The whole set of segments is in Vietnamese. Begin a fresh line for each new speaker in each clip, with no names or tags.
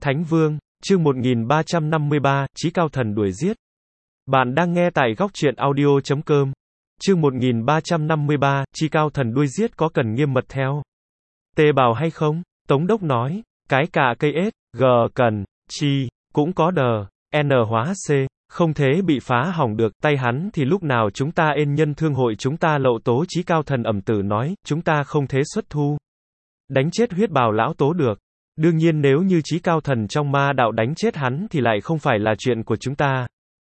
Thánh Vương, chương 1353, Chí Cao Thần đuổi giết. Bạn đang nghe tại góc truyện audio.com. Chương 1353, Chí Cao Thần đuổi giết có cần nghiêm mật theo Tê bào hay không? Tống đốc nói, cái cả cây S, G cần, chi, cũng có đờ, N hóa C, không thế bị phá hỏng được, tay hắn thì lúc nào chúng ta ên nhân thương hội chúng ta lậu tố. Chí Cao Thần ẩm tử nói, chúng ta không thế xuất thu đánh chết huyết bào lão tố được. Đương nhiên nếu như Chí Cao Thần trong ma đạo đánh chết hắn thì lại không phải là chuyện của chúng ta.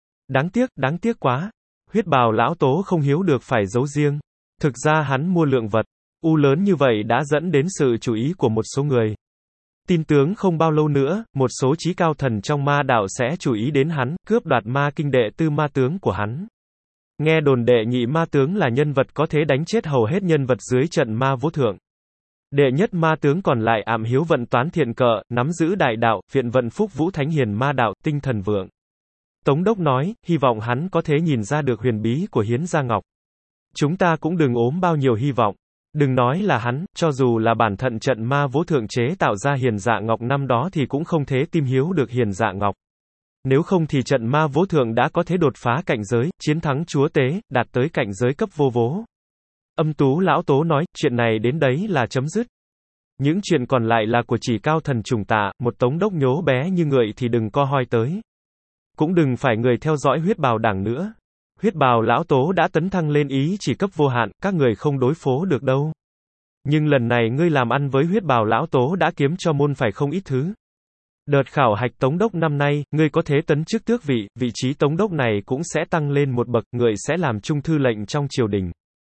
Đáng tiếc quá. Huyết bào lão tố không hiếu được phải giấu riêng. Thực ra hắn mua lượng vật u lớn như vậy đã dẫn đến sự chú ý của một số người. Tin tướng không bao lâu nữa, một số Chí Cao Thần trong ma đạo sẽ chú ý đến hắn, cướp đoạt ma kinh đệ tư ma tướng của hắn. Nghe đồn đệ nhị ma tướng là nhân vật có thể đánh chết hầu hết nhân vật dưới trận ma vô thượng. Đệ nhất ma tướng còn lại ảm hiếu vận toán thiện cợ, nắm giữ đại đạo, viện vận phúc vũ thánh hiền ma đạo, tinh thần vượng. Tống đốc nói, hy vọng hắn có thể nhìn ra được huyền bí của Hiến Gia Ngọc. Chúng ta cũng đừng ốm bao nhiêu hy vọng. Đừng nói là hắn, cho dù là bản thận trận ma vô thượng chế tạo ra Hiền Dạ Ngọc năm đó thì cũng không thể tim hiếu được Hiền Dạ Ngọc. Nếu không thì trận ma vô thượng đã có thể đột phá cảnh giới, chiến thắng chúa tế, đạt tới cảnh giới cấp vô vố. Âm Tú lão tố nói, chuyện này đến đấy là chấm dứt. Những chuyện còn lại là của Chỉ Cao Thần trùng tạ, một tống đốc nhố bé như người thì đừng co hoi tới. Cũng đừng phải người theo dõi huyết bào đảng nữa. Huyết bào lão tố đã tấn thăng lên ý chỉ cấp vô hạn, các người không đối phó được đâu. Nhưng lần này ngươi làm ăn với huyết bào lão tố đã kiếm cho môn phải không ít thứ. Đợt khảo hạch tống đốc năm nay, ngươi có thế tấn chức tước vị, vị trí tống đốc này cũng sẽ tăng lên một bậc, người sẽ làm trung thư lệnh trong triều đình.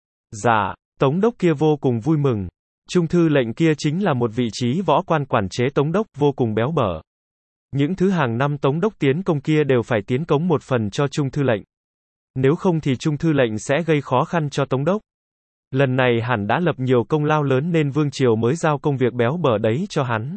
Dạ, tống đốc kia vô cùng vui mừng. Trung thư lệnh kia chính là một vị trí võ quan quản chế tống đốc, vô cùng béo bở. Những thứ hàng năm tống đốc tiến công kia đều phải tiến cống một phần cho trung thư lệnh. Nếu không thì trung thư lệnh sẽ gây khó khăn cho tống đốc. Lần này hẳn đã lập nhiều công lao lớn nên vương triều mới giao công việc béo bở đấy cho hắn.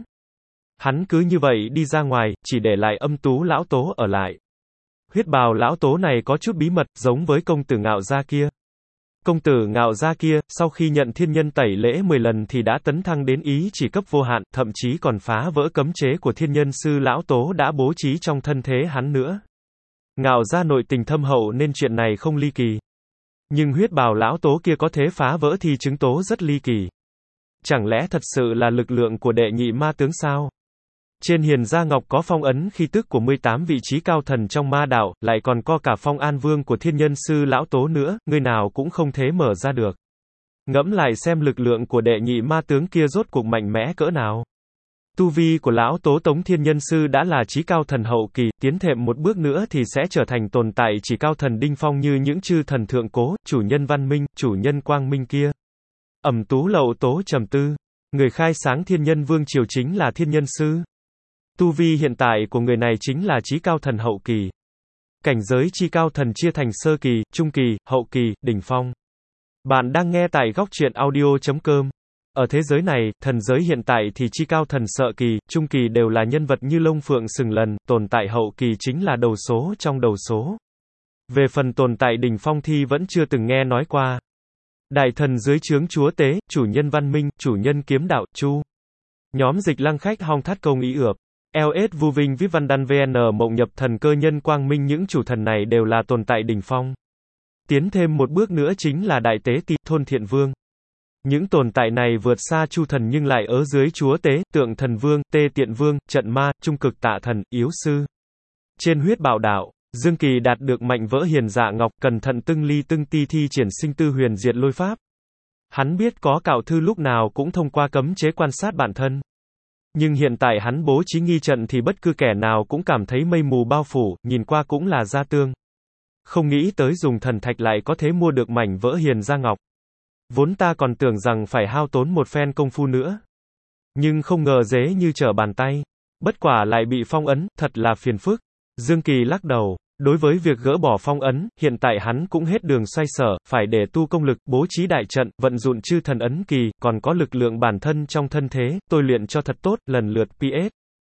Hắn cứ như vậy đi ra ngoài, chỉ để lại Âm Tú lão tố ở lại. Huyết bào lão tố này có chút bí mật, giống với công tử Ngạo Gia kia. Công tử Ngạo Gia kia, sau khi nhận thiên nhân tẩy lễ 10 lần thì đã tấn thăng đến ý chỉ cấp vô hạn, thậm chí còn phá vỡ cấm chế của thiên nhân sư lão tố đã bố trí trong thân thế hắn nữa. Ngạo Gia nội tình thâm hậu nên chuyện này không ly kỳ. Nhưng huyết bào lão tố kia có thể phá vỡ thì chứng tố rất ly kỳ. Chẳng lẽ thật sự là lực lượng của đệ nhị ma tướng sao? Trên Hiền Gia Ngọc có phong ấn khi tức của 18 vị trí cao thần trong ma đạo, lại còn có cả phong an vương của thiên nhân sư lão tố nữa, người nào cũng không thể mở ra được. Ngẫm lại xem lực lượng của đệ nhị ma tướng kia rốt cuộc mạnh mẽ cỡ nào. Tu vi của lão tố Tống thiên nhân sư đã là chí cao thần hậu kỳ, tiến thêm một bước nữa thì sẽ trở thành tồn tại chỉ cao thần đỉnh phong như những chư thần thượng cố, chủ nhân văn minh, chủ nhân quang minh kia. Ẩm Tú lậu tố trầm tư. Người khai sáng thiên nhân vương triều chính là thiên nhân sư. Tu vi hiện tại của người này chính là chí cao thần hậu kỳ. Cảnh giới chi cao thần chia thành sơ kỳ, trung kỳ, hậu kỳ, đỉnh phong. Bạn đang nghe tại góc truyện audio.com. Ở thế giới này, thần giới hiện tại thì chi cao thần sợ kỳ, trung kỳ đều là nhân vật như Lông Phượng Sừng Lần, tồn tại hậu kỳ chính là đầu số trong đầu số. Về phần tồn tại đỉnh phong thì vẫn chưa từng nghe nói qua. Đại thần dưới trướng chúa tế, chủ nhân văn minh, chủ nhân kiếm đạo, chu. Nhóm dịch lăng khách hong thắt công ý ượp. LS Vu Vinh Viết Văn Đan VN Mộng Nhập Thần Cơ Nhân Quang Minh, những chủ thần này đều là tồn tại đỉnh phong. Tiến thêm một bước nữa chính là Đại Tế Ti, Thôn Thiện Vương. Những tồn tại này vượt xa chu thần nhưng lại ở dưới chúa tế, Tượng Thần Vương, Tê Tiện Vương, Trận Ma, Trung Cực Tạ Thần, Yếu Sư. Trên huyết bạo đạo, Dương Kỳ đạt được mạnh vỡ Hiền Dạ Ngọc, cẩn thận tưng ly tưng ti thi triển sinh tư huyền diệt lôi pháp. Hắn biết có cạo thư lúc nào cũng thông qua cấm chế quan sát bản thân. Nhưng hiện tại hắn bố trí nghi trận thì bất cứ kẻ nào cũng cảm thấy mây mù bao phủ, nhìn qua cũng là gia tương. Không nghĩ tới dùng thần thạch lại có thể mua được mảnh vỡ Hiền Gia Ngọc. Vốn ta còn tưởng rằng phải hao tốn một phen công phu nữa. Nhưng không ngờ dễ như trở bàn tay. Bất quả lại bị phong ấn, thật là phiền phức. Dương Kỳ lắc đầu. Đối với việc gỡ bỏ phong ấn, hiện tại hắn cũng hết đường xoay sở, phải để tu công lực, bố trí đại trận, vận dụng chư thần ấn kỳ, còn có lực lượng bản thân trong thân thế, tôi luyện cho thật tốt, lần lượt PS.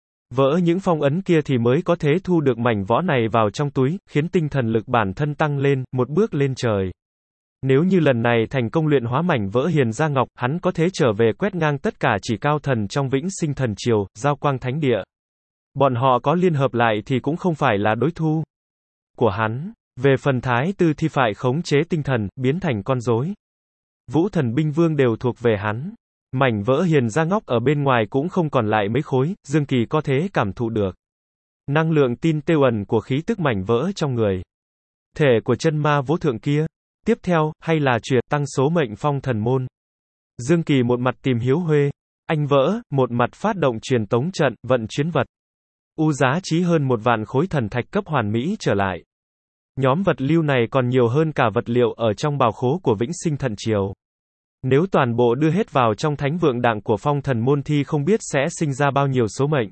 Vỡ những phong ấn kia thì mới có thể thu được mảnh võ này vào trong túi, khiến tinh thần lực bản thân tăng lên, một bước lên trời. Nếu như lần này thành công luyện hóa mảnh vỡ Hiền Gia Ngọc, hắn có thể trở về quét ngang tất cả chỉ cao thần trong Vĩnh Sinh Thần Triều, Giao Quang Thánh Địa. Bọn họ có liên hợp lại thì cũng không phải là đối thủ của hắn. Về phần Thái Tư thì phải khống chế tinh thần, biến thành con rối. Vũ Thần Binh Vương đều thuộc về hắn. Mảnh vỡ hiền ra ngóc ở bên ngoài cũng không còn lại mấy khối, Dương Kỳ có thể cảm thụ được. Năng lượng tin tiêu ẩn của khí tức mảnh vỡ trong người. Thể của chân ma vô thượng kia. Tiếp theo, hay là truyền tăng số mệnh phong thần môn. Dương Kỳ một mặt tìm Hiếu Huê, anh vỡ, một mặt phát động truyền tống trận, vận chuyến vật. Giá trị hơn 1 vạn khối thần thạch cấp hoàn mỹ trở lại. Nhóm vật lưu này còn nhiều hơn cả vật liệu ở trong bảo khố của Vĩnh Sinh Thần Triều. Nếu toàn bộ đưa hết vào trong thánh vượng đạng của phong thần môn thì không biết sẽ sinh ra bao nhiêu số mệnh.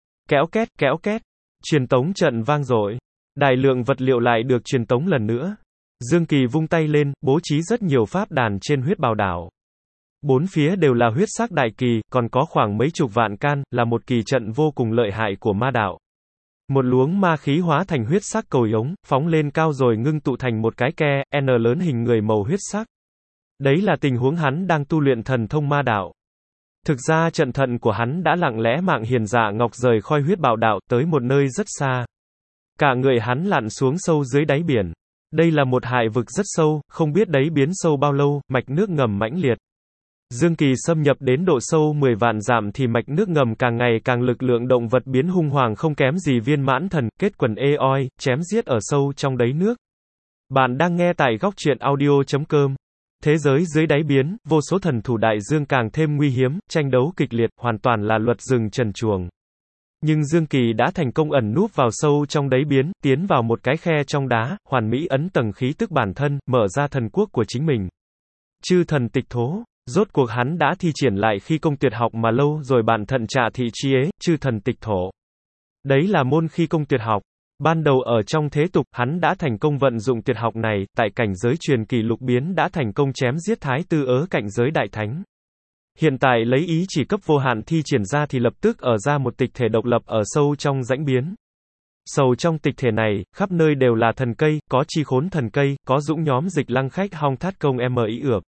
Kéo két, truyền tống trận vang dội. Đại lượng vật liệu lại được truyền tống lần nữa. Dương Kỳ vung tay lên, bố trí rất nhiều pháp đàn trên huyết bào đảo. 4 phía đều là huyết sắc đại kỳ, còn có khoảng mấy chục vạn can, là một kỳ trận vô cùng lợi hại của ma đạo. Một luống ma khí hóa thành huyết sắc cầu ống, phóng lên cao rồi ngưng tụ thành một cái ke, N lớn hình người màu huyết sắc. Đấy là tình huống hắn đang tu luyện thần thông ma đạo. Thực ra trận thận của hắn đã lặng lẽ mạng hiền dạ ngọc rời khỏi huyết bào đạo, tới một nơi rất xa. Cả người hắn lặn xuống sâu dưới đáy biển. Đây là một hải vực rất sâu, không biết đáy biến sâu bao lâu, mạch nước ngầm mãnh liệt. Dương Kỳ xâm nhập đến độ sâu 10 vạn dặm thì mạch nước ngầm càng ngày càng lực lượng động vật biến hung hoàng không kém gì viên mãn thần, kết quần ê oi, chém giết ở sâu trong đáy nước. Bạn đang nghe tại góc truyện audio.com. Thế giới dưới đáy biến, vô số thần thủ đại dương càng thêm nguy hiếm, tranh đấu kịch liệt, hoàn toàn là luật rừng trần truồng. Nhưng Dương Kỳ đã thành công ẩn núp vào sâu trong đáy biến, tiến vào một cái khe trong đá, hoàn mỹ ấn tầng khí tức bản thân, mở ra thần quốc của chính mình. Chư thần tịch thố. Rốt cuộc hắn đã thi triển lại khi công tuyệt học mà lâu rồi bạn thận trạ thị chi ế, chư thần tịch thổ. Đấy là môn khi công tuyệt học. Ban đầu ở trong thế tục, hắn đã thành công vận dụng tuyệt học này, tại cảnh giới truyền kỳ lục biến đã thành công chém giết Thái Tư Ớ cảnh giới đại thánh. Hiện tại lấy ý chỉ cấp vô hạn thi triển ra thì lập tức ở ra một tịch thể độc lập ở sâu trong rãnh biến. Sâu trong tịch thể này, khắp nơi đều là thần cây, có chi khốn thần cây, có dũng nhóm dịch lăng khách hong thát công mi ược.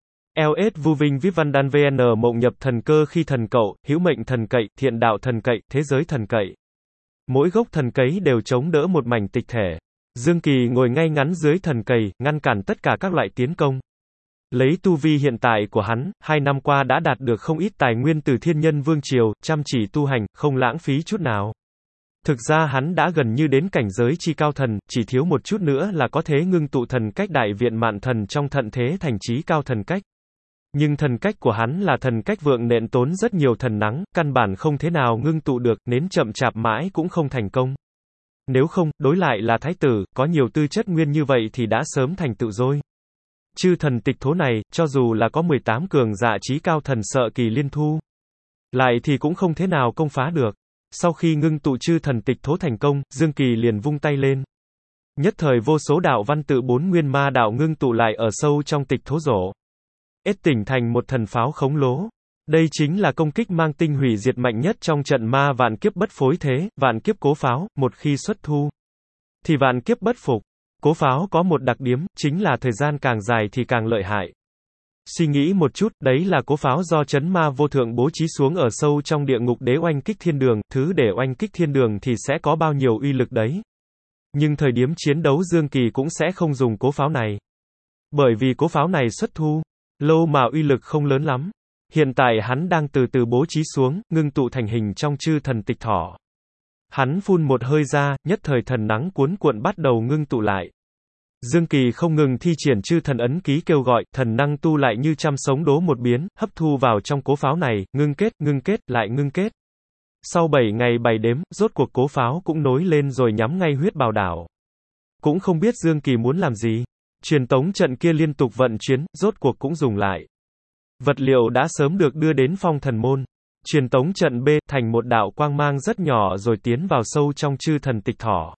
LS Vu Vinh Viết Văn Đan VN Mộng nhập thần cơ khi thần cậu, hữu mệnh thần cậy, thiện đạo thần cậy, thế giới thần cậy. Mỗi gốc thần cấy đều chống đỡ một mảnh tịch thể. Dương Kỳ ngồi ngay ngắn dưới thần cầy, ngăn cản tất cả các loại tiến công. Lấy tu vi hiện tại của hắn, 2 năm qua đã đạt được không ít tài nguyên từ Thiên Nhân Vương Triều, chăm chỉ tu hành, không lãng phí chút nào. Thực ra hắn đã gần như đến cảnh giới chi cao thần, chỉ thiếu một chút nữa là có thể ngưng tụ thần cách đại viện mạn thần trong thận thế thành chí cao thần cách. Nhưng thần cách của hắn là thần cách vượng nện tốn rất nhiều thần nắng, căn bản không thế nào ngưng tụ được, nến chậm chạp mãi cũng không thành công. Nếu không, đối lại là thái tử, có nhiều tư chất nguyên như vậy thì đã sớm thành tựu rồi. Chư thần tịch thố này, cho dù là có 18 cường dạ chí cao thần sợ kỳ liên thu, lại thì cũng không thế nào công phá được. Sau khi ngưng tụ chư thần tịch thố thành công, Dương Kỳ liền vung tay lên. Nhất thời vô số đạo văn tự 4 nguyên ma đạo ngưng tụ lại ở sâu trong tịch thố rổ. Ết tỉnh thành một thần pháo khổng lồ. Đây chính là công kích mang tinh hủy diệt mạnh nhất trong trận ma vạn kiếp bất phối thế, vạn kiếp cố pháo, một khi xuất thu, thì vạn kiếp bất phục. Cố pháo có một đặc điểm, chính là thời gian càng dài thì càng lợi hại. Suy nghĩ một chút, đấy là cố pháo do chấn ma vô thượng bố trí xuống ở sâu trong địa ngục để oanh kích thiên đường, thứ để oanh kích thiên đường thì sẽ có bao nhiêu uy lực đấy. Nhưng thời điểm chiến đấu Dương Kỳ cũng sẽ không dùng cố pháo này. Bởi vì cố pháo này xuất thu lâu mà uy lực không lớn lắm. Hiện tại hắn đang từ từ bố trí xuống, ngưng tụ thành hình trong chư thần tịch thỏ. Hắn phun một hơi ra, nhất thời thần nắng cuốn cuộn bắt đầu ngưng tụ lại. Dương Kỳ không ngừng thi triển chư thần ấn ký kêu gọi, thần năng tu lại như trăm sống đố một biến, hấp thu vào trong cố pháo này, ngưng kết, lại ngưng kết. Sau 7 ngày 7 đêm, rốt cuộc cố pháo cũng nối lên rồi nhắm ngay huyết bào đảo. Cũng không biết Dương Kỳ muốn làm gì. Truyền tống trận kia liên tục vận chuyển, rốt cuộc cũng dùng lại. Vật liệu đã sớm được đưa đến phong thần môn. Truyền tống trận B thành một đạo quang mang rất nhỏ rồi tiến vào sâu trong chư thần tịch thỏ.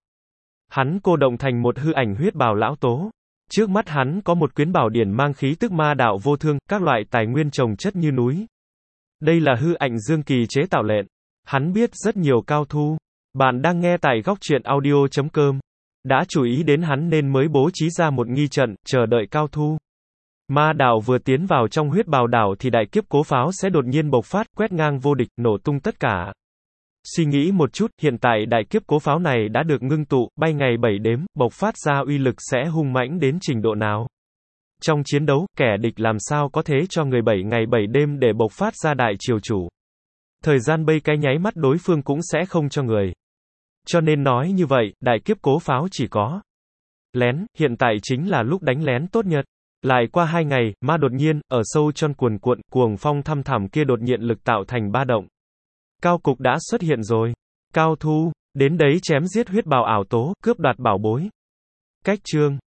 Hắn cô động thành một hư ảnh huyết bào lão tố. Trước mắt hắn có một quyến bảo điển mang khí tức ma đạo vô thương, các loại tài nguyên trồng chất như núi. Đây là hư ảnh Dương Kỳ chế tạo lệnh. Hắn biết rất nhiều cao thu. Bạn đang nghe tại góc truyện audio.com. Đã chú ý đến hắn nên mới bố trí ra một nghi trận, chờ đợi cao thu. Ma đạo vừa tiến vào trong huyết bào đảo thì đại kiếp cố pháo sẽ đột nhiên bộc phát, quét ngang vô địch, nổ tung tất cả. Suy nghĩ một chút, hiện tại đại kiếp cố pháo này đã được ngưng tụ, bay ngày 7 đếm, bộc phát ra uy lực sẽ hung mãnh đến trình độ nào? Trong chiến đấu, kẻ địch làm sao có thế cho người 7 ngày 7 đêm để bộc phát ra đại triều chủ? Thời gian bay cái nháy mắt đối phương cũng sẽ không cho người. Cho nên nói như vậy, đại kiếp cố pháo chỉ có lén, hiện tại chính là lúc đánh lén tốt nhất. Lại qua 2 ngày, mà đột nhiên, ở sâu trong cuồn cuộn, cuồng phong thăm thẳm kia đột nhiên lực tạo thành ba động. Cao cục đã xuất hiện rồi. Cao Thu, đến đấy chém giết huyết bào ảo tố, cướp đoạt bảo bối. Cách chương